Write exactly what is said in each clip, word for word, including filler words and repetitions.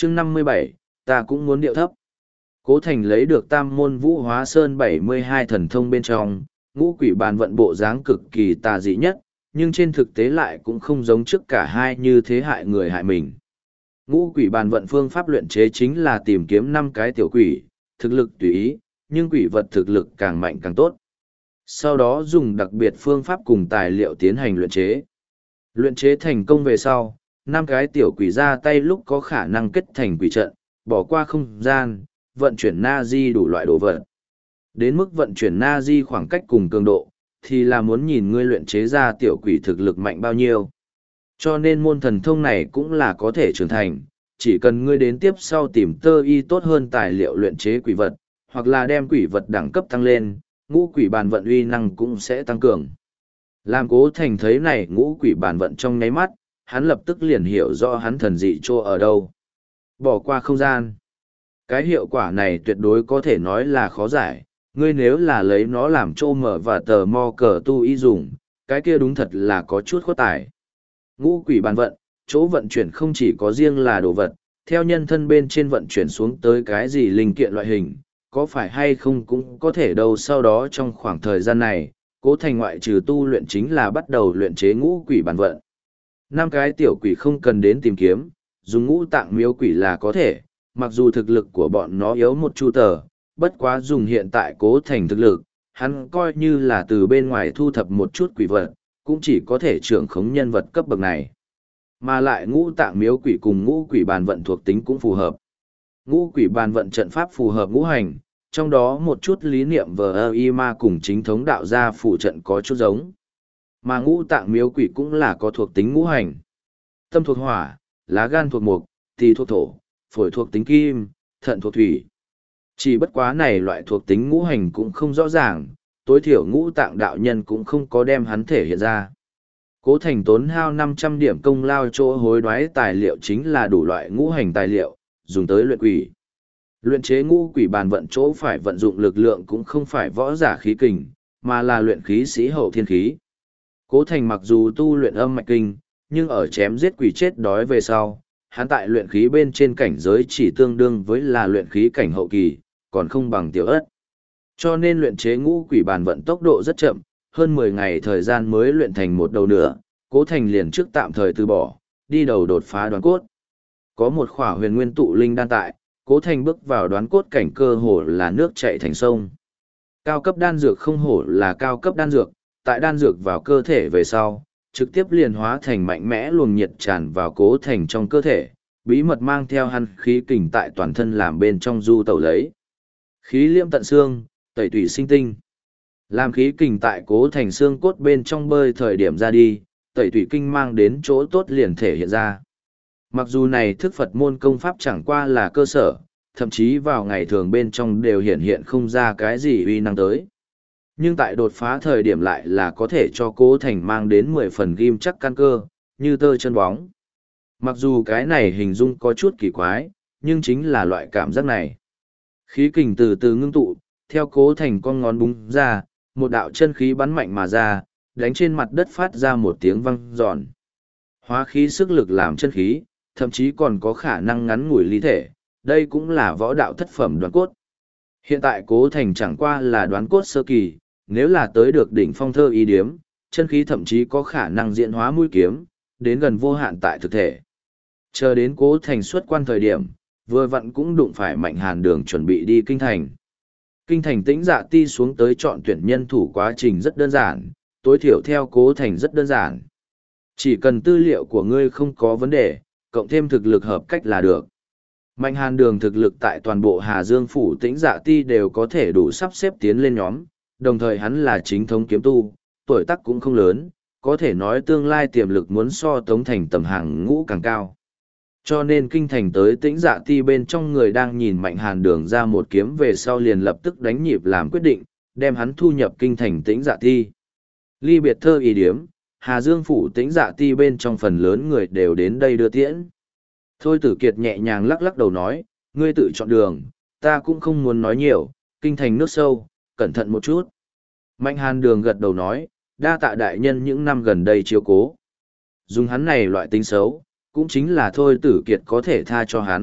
chương năm mươi bảy, ta cũng muốn điệu thấp. Cố Thành lấy được tam môn vũ hóa sơn bảy mươi hai thần thông bên trong, ngũ quỷ bàn vận bộ dáng cực kỳ tà dị nhất, nhưng trên thực tế lại cũng không giống trước cả hai như thế hại người hại mình. Ngũ quỷ bàn vận phương pháp luyện chế chính là tìm kiếm năm cái tiểu quỷ, thực lực tùy ý, nhưng quỷ vật thực lực càng mạnh càng tốt. Sau đó dùng đặc biệt phương pháp cùng tài liệu tiến hành luyện chế. Luyện chế thành công về sau, năm cái tiểu quỷ ra tay lúc có khả năng kết thành quỷ trận, bỏ qua không gian, vận chuyển na-di đủ loại đồ vật. Đến mức vận chuyển na-di khoảng cách cùng cường độ, thì là muốn nhìn ngươi luyện chế ra tiểu quỷ thực lực mạnh bao nhiêu. Cho nên môn thần thông này cũng là có thể trưởng thành, chỉ cần ngươi đến tiếp sau tìm tơ y tốt hơn tài liệu luyện chế quỷ vật, hoặc là đem quỷ vật đẳng cấp tăng lên, ngũ quỷ bàn vận uy năng cũng sẽ tăng cường. Làm Cố Thành thấy này ngũ quỷ bàn vận trong nháy mắt, hắn lập tức liền hiểu rõ hắn thần dị chỗ ở đâu. Bỏ qua không gian. Cái hiệu quả này tuyệt đối có thể nói là khó giải, ngươi nếu là lấy nó làm chỗ mở và tờ mo cờ tu y dùng, cái kia đúng thật là có chút khó tải. Ngũ quỷ bàn vận, chỗ vận chuyển không chỉ có riêng là đồ vật, theo nhân thân bên trên vận chuyển xuống tới cái gì linh kiện loại hình, có phải hay không cũng có thể đâu. Sau đó trong khoảng thời gian này, Cố Thành ngoại trừ tu luyện chính là bắt đầu luyện chế ngũ quỷ bàn vận. Năm cái tiểu quỷ không cần đến tìm kiếm, dùng ngũ tạng miếu quỷ là có thể, mặc dù thực lực của bọn nó yếu một chu tờ, bất quá dùng hiện tại Cố Thành thực lực, hắn coi như là từ bên ngoài thu thập một chút quỷ vật, cũng chỉ có thể trưởng khống nhân vật cấp bậc này. Mà lại ngũ tạng miếu quỷ cùng ngũ quỷ bàn vận thuộc tính cũng phù hợp. Ngũ quỷ bàn vận trận pháp phù hợp ngũ hành, trong đó một chút lý niệm vờ y ma cùng chính thống đạo gia phụ trận có chút giống. Mà ngũ tạng miếu quỷ cũng là có thuộc tính ngũ hành. Tâm thuộc hỏa, lá gan thuộc mộc, tỳ thuộc thổ, phổi thuộc tính kim, thận thuộc thủy. Chỉ bất quá này loại thuộc tính ngũ hành cũng không rõ ràng, tối thiểu ngũ tạng đạo nhân cũng không có đem hắn thể hiện ra. Cố Thành tốn hao năm trăm điểm công lao chỗ hối đoái tài liệu chính là đủ loại ngũ hành tài liệu, dùng tới luyện quỷ. Luyện chế ngũ quỷ bàn vận chỗ phải vận dụng lực lượng cũng không phải võ giả khí kình, mà là luyện khí sĩ hậu thiên khí. Cố Thành mặc dù tu luyện âm mạch kinh, nhưng ở chém giết quỷ chết đói về sau, hắn tại luyện khí bên trên cảnh giới chỉ tương đương với là luyện khí cảnh hậu kỳ, còn không bằng tiểu ất. Cho nên luyện chế ngũ quỷ bàn vận tốc độ rất chậm, hơn mười ngày thời gian mới luyện thành một đầu nửa, Cố Thành liền trước tạm thời từ bỏ, đi đầu đột phá đoán cốt. Có một khỏa huyền nguyên tụ linh đan tại, Cố Thành bước vào đoán cốt cảnh cơ hồ là nước chảy thành sông. Cao cấp đan dược không hổ là cao cấp đan dược, tại đan dược vào cơ thể về sau, trực tiếp liền hóa thành mạnh mẽ luồng nhiệt tràn vào Cố Thành trong cơ thể, bí mật mang theo hắn khí kình tại toàn thân làm bên trong du tẩu lấy. Khí liêm tận xương, tẩy tủy sinh tinh. Làm khí kình tại Cố Thành xương cốt bên trong bơi thời điểm ra đi, tẩy tủy kinh mang đến chỗ tốt liền thể hiện ra. Mặc dù này thức Phật môn công pháp chẳng qua là cơ sở, thậm chí vào ngày thường bên trong đều hiện hiện không ra cái gì uy năng tới. Nhưng tại đột phá thời điểm lại là có thể cho Cố Thành mang đến mười phần ghim chắc căn cơ, như tơ chân bóng. Mặc dù cái này hình dung có chút kỳ quái, nhưng chính là loại cảm giác này. Khí kình từ từ ngưng tụ, theo Cố Thành con ngón búng ra, một đạo chân khí bắn mạnh mà ra, đánh trên mặt đất phát ra một tiếng vang giòn. Hóa khí sức lực làm chân khí, thậm chí còn có khả năng ngắn ngủi lý thể, đây cũng là võ đạo thất phẩm đoán cốt. Hiện tại Cố Thành chẳng qua là đoán cốt sơ kỳ, nếu là tới được đỉnh phong thơ y điếm, chân khí thậm chí có khả năng diễn hóa mũi kiếm, đến gần vô hạn tại thực thể. Chờ đến Cố Thành xuất quan thời điểm, vừa vặn cũng đụng phải Mạnh Hàn Đường chuẩn bị đi kinh thành. Kinh thành Tĩnh Dạ Ti xuống tới chọn tuyển nhân thủ quá trình rất đơn giản, tối thiểu theo Cố Thành rất đơn giản. Chỉ cần tư liệu của ngươi không có vấn đề, cộng thêm thực lực hợp cách là được. Mạnh Hàn Đường thực lực tại toàn bộ Hà Dương phủ Tĩnh Dạ Ti đều có thể đủ sắp xếp tiến lên nhóm, đồng thời hắn là chính thống kiếm tu, tuổi tác cũng không lớn, có thể nói tương lai tiềm lực muốn so Tống Thành tầm hàng ngũ càng cao. Cho nên kinh thành tới Tĩnh Dạ Ti bên trong người đang nhìn Mạnh Hàn Đường ra một kiếm về sau liền lập tức đánh nhịp làm quyết định, đem hắn thu nhập kinh thành Tĩnh Dạ Ti. Ly biệt thơ y điếm, Hà Dương phủ Tĩnh Dạ Ti bên trong phần lớn người đều đến đây đưa tiễn. Thôi Tử Kiệt nhẹ nhàng lắc lắc đầu nói, ngươi tự chọn đường, ta cũng không muốn nói nhiều, kinh thành nước sâu, cẩn thận một chút. Mạnh Hàn Đường gật đầu nói, đa tạ đại nhân những năm gần đây chiếu cố. Dùng hắn này loại tính xấu, cũng chính là Thôi Tử Kiệt có thể tha cho hắn,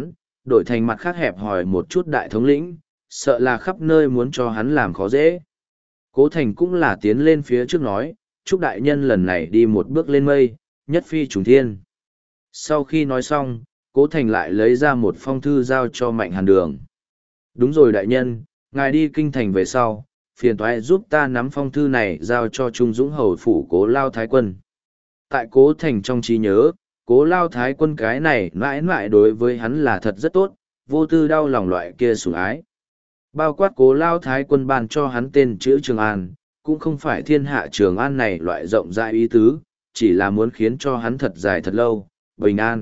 đổi thành mặt khác hẹp hòi một chút đại thống lĩnh, sợ là khắp nơi muốn cho hắn làm khó dễ. Cố Thành cũng là tiến lên phía trước nói, chúc đại nhân lần này đi một bước lên mây, nhất phi trùng thiên. Sau khi nói xong, Cố Thành lại lấy ra một phong thư giao cho Mạnh Hàn Đường. Đúng rồi đại nhân, ngài đi kinh thành về sau, phiền toái giúp ta nắm phong thư này giao cho Trung Dũng hầu phủ Cố Lao Thái Quân. Tại Cố Thành trong trí nhớ, Cố Lao Thái Quân cái này mãi mãi đối với hắn là thật rất tốt, vô tư đau lòng loại kia sủng ái. Bao quát Cố Lao Thái Quân ban cho hắn tên chữ Trường An, cũng không phải thiên hạ Trường An này loại rộng rãi ý tứ, chỉ là muốn khiến cho hắn thật dài thật lâu, bình an.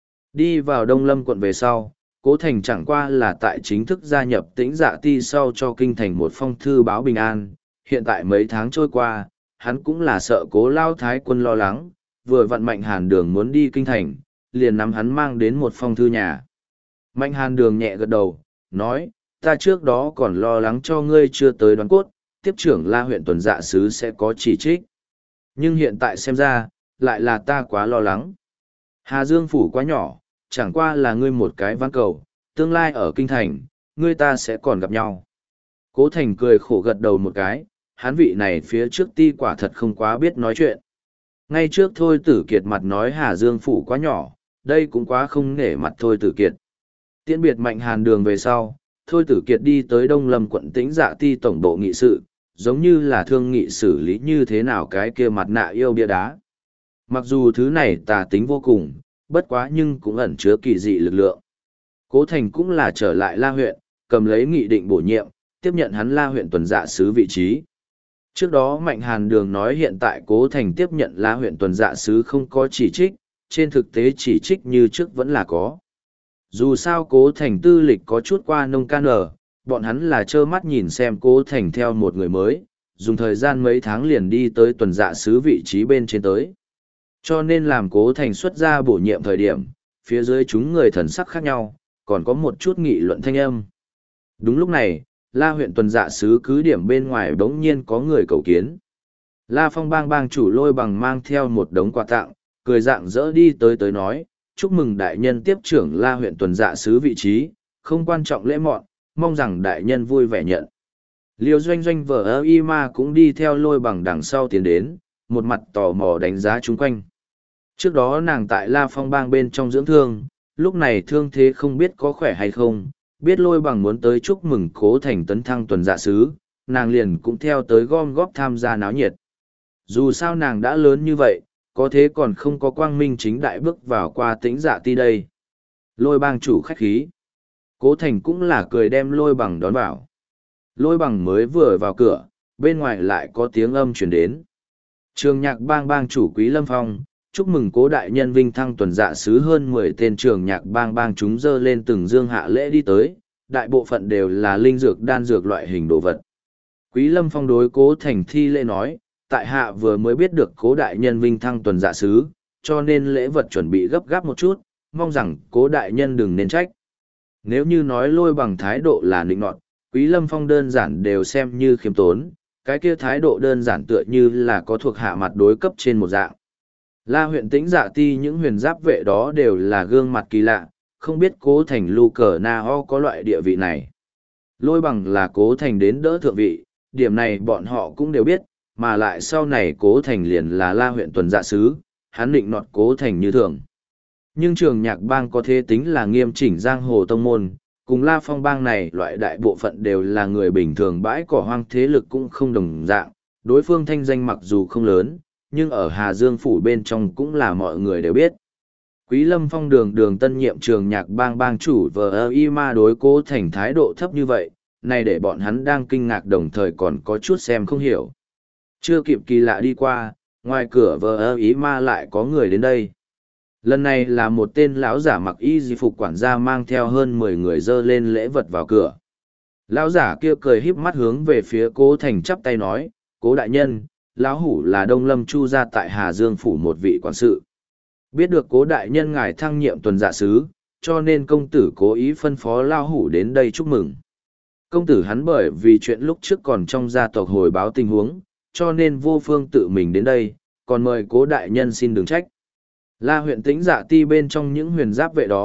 Đi vào Đông Lâm quận về sau, Cố Thành chẳng qua là tại chính thức gia nhập Tĩnh Dạ Ti sau cho kinh thành một phong thư báo bình an, hiện tại mấy tháng trôi qua, hắn cũng là sợ Cố Lao Thái Quân lo lắng, vừa vặn Mạnh Hàn Đường muốn đi kinh thành, liền nắm hắn mang đến một phong thư nhà. Mạnh Hàn Đường nhẹ gật đầu, nói, ta trước đó còn lo lắng cho ngươi chưa tới đoán cốt, tiếp trưởng La huyện tuần dạ sứ sẽ có chỉ trích. Nhưng hiện tại xem ra, lại là ta quá lo lắng. Hà Dương phủ quá nhỏ, chẳng qua là ngươi một cái ván cầu, tương lai ở kinh thành, ngươi ta sẽ còn gặp nhau. Cố Thành cười khổ gật đầu một cái, hán vị này phía trước ti quả thật không quá biết nói chuyện. Ngay trước Thôi Tử Kiệt mặt nói Hà Dương phủ quá nhỏ, đây cũng quá không nể mặt Thôi Tử Kiệt. Tiễn biệt Mạnh Hàn Đường về sau, Thôi Tử Kiệt đi tới Đông Lâm quận Tĩnh Dạ Ti tổng bộ nghị sự, giống như là thương nghị xử lý như thế nào cái kia mặt nạ yêu bia đá. Mặc dù thứ này tà tính vô cùng, bất quá nhưng cũng ẩn chứa kỳ dị lực lượng. Cố Thành cũng là trở lại La huyện, cầm lấy nghị định bổ nhiệm, tiếp nhận hắn La huyện tuần dạ sứ vị trí. Trước đó Mạnh Hàn Đường nói hiện tại Cố Thành tiếp nhận La huyện tuần dạ sứ không có chỉ trích, trên thực tế chỉ trích như trước vẫn là có. Dù sao Cố Thành tư lịch có chút qua nông can ở, bọn hắn là trơ mắt nhìn xem Cố Thành theo một người mới, dùng thời gian mấy tháng liền đi tới tuần dạ sứ vị trí bên trên tới. Cho nên làm Cố Thành xuất ra bổ nhiệm thời điểm, phía dưới chúng người thần sắc khác nhau, còn có một chút nghị luận thanh âm. Đúng lúc này, La huyện tuần dạ sứ cứ điểm bên ngoài bỗng nhiên có người cầu kiến. La Phong bang bang chủ Lôi Bằng mang theo một đống quà tặng, cười dạng dỡ đi tới tới nói, chúc mừng đại nhân tiếp trưởng La huyện tuần dạ sứ vị trí, không quan trọng lễ mọn, mong rằng đại nhân vui vẻ nhận. Liêu Doanh Doanh vợ ơ y ma cũng đi theo Lôi Bằng đằng sau tiến đến, một mặt tò mò đánh giá chung quanh. Trước đó nàng tại La Phong bang bên trong dưỡng thương, lúc này thương thế không biết có khỏe hay không, biết Lôi Bằng muốn tới chúc mừng Cố Thành tấn thăng tuần dạ sứ, nàng liền cũng theo tới gom góp tham gia náo nhiệt. Dù sao nàng đã lớn như vậy, có thế còn không có quang minh chính đại bước vào qua Tĩnh Dạ Ti đây. Lôi Bang chủ khách khí. Cố Thành cũng là cười đem Lôi Bằng đón vào. Lôi Bằng mới vừa vào cửa, bên ngoài lại có tiếng âm truyền đến. Trường nhạc bang bang chủ Quý Lâm Phong, chúc mừng Cố đại nhân vinh thăng tuần dạ sứ. Hơn mười tên trường nhạc bang bang chúng dơ lên từng dương hạ lễ đi tới, đại bộ phận đều là linh dược đan dược loại hình đồ vật. Quý Lâm Phong đối Cố Thành thi lễ nói, tại hạ vừa mới biết được Cố đại nhân vinh thăng tuần dạ sứ, cho nên lễ vật chuẩn bị gấp gáp một chút, mong rằng Cố đại nhân đừng nên trách. Nếu như nói Lôi Bằng thái độ là nịnh nọt, Quý Lâm Phong đơn giản đều xem như khiêm tốn, cái kia thái độ đơn giản tựa như là có thuộc hạ mặt đối cấp trên một dạng. La huyện Tĩnh Dạ Ti những huyền giáp vệ đó đều là gương mặt kỳ lạ, không biết Cố Thành Lu Cờ Na Ho có loại địa vị này. Lôi Bằng là Cố Thành đến đỡ thượng vị, điểm này bọn họ cũng đều biết, mà lại sau này Cố Thành liền là La huyện tuần dạ sứ, hắn định nọt Cố Thành như thường. Nhưng trường nhạc bang có thế tính là nghiêm chỉnh giang hồ tông môn, cùng La Phong bang này loại đại bộ phận đều là người bình thường, bãi cỏ hoang thế lực cũng không đồng dạng, đối phương thanh danh mặc dù không lớn, nhưng ở Hà Dương phủ bên trong cũng là mọi người đều biết. Quý Lâm Phong đường đường tân nhiệm trường nhạc bang bang chủ vờ ơ y ma đối Cố Thành thái độ thấp như vậy, này để bọn hắn đang kinh ngạc đồng thời còn có chút xem không hiểu. Chưa kịp kỳ lạ đi qua, ngoài cửa vờ ơ y ma lại có người đến đây. Lần này là một tên lão giả mặc y di phục quản gia mang theo hơn mười người dơ lên lễ vật vào cửa. Lão giả kia cười híp mắt hướng về phía Cố Thành chắp tay nói, Cố đại nhân, lão hủ là Đông Lâm Chu gia tại Hà Dương phủ một vị quản sự. Biết được Cố đại nhân ngài thăng nhiệm tuần dạ sứ, cho nên công tử cố ý phân phó lão hủ đến đây chúc mừng. Công tử hắn bởi vì chuyện lúc trước còn trong gia tộc hồi báo tình huống, cho nên vô phương tự mình đến đây, còn mời Cố đại nhân xin đừng trách. La huyện Tĩnh Dạ Ti bên trong những huyền giáp vệ đó,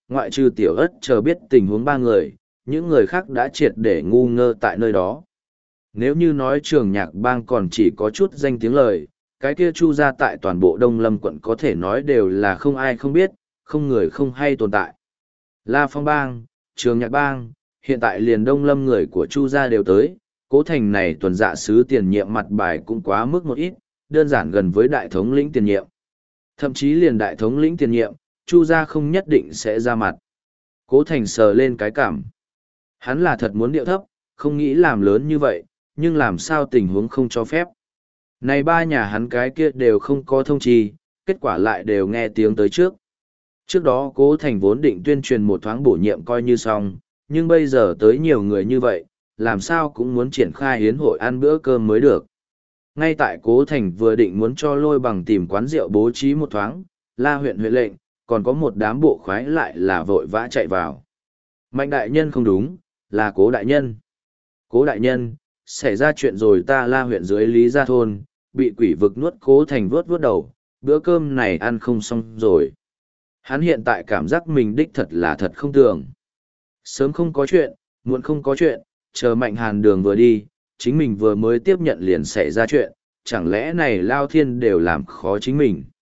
ngoại trừ tiểu ất chờ biết tình huống ba người, những người khác đã triệt để ngu ngơ tại nơi đó. Nếu như nói trường nhạc bang còn chỉ có chút danh tiếng lời, cái kia Chu gia tại toàn bộ Đông Lâm quận có thể nói đều là không ai không biết, không người không hay tồn tại. La Phong bang, trường nhạc bang, hiện tại liền Đông Lâm người của Chu gia đều tới, Cố Thành này tuần dạ sứ tiền nhiệm mặt bài cũng quá mức một ít, đơn giản gần với đại thống lĩnh tiền nhiệm. Thậm chí liền đại thống lĩnh tiền nhiệm, Chu gia không nhất định sẽ ra mặt. Cố Thành sờ lên cái cảm. Hắn là thật muốn điệu thấp, không nghĩ làm lớn như vậy, nhưng làm sao tình huống không cho phép. Này ba nhà hắn cái kia đều không có thông trì, kết quả lại đều nghe tiếng tới trước. Trước đó Cố Thành vốn định tuyên truyền một thoáng bổ nhiệm coi như xong, nhưng bây giờ tới nhiều người như vậy, làm sao cũng muốn triển khai hiến hội ăn bữa cơm mới được. Ngay tại Cố Thành vừa định muốn cho Lôi Bằng tìm quán rượu bố trí một thoáng, La huyện huyện lệnh, còn có một đám bộ khoái lại là vội vã chạy vào. Mạnh đại nhân không đúng, là Cố đại nhân. Cố đại nhân, xảy ra chuyện rồi, ta La huyện dưới Lý Gia thôn, bị quỷ vực nuốt. Cố Thành vuốt vuốt đầu, bữa cơm này ăn không xong rồi. Hắn hiện tại cảm giác mình đích thật là thật không tưởng. Sớm không có chuyện, muộn không có chuyện, chờ Mạnh Hàn Đường vừa đi, chính mình vừa mới tiếp nhận liền xảy ra chuyện, chẳng lẽ này Lao Thiên đều làm khó chính mình.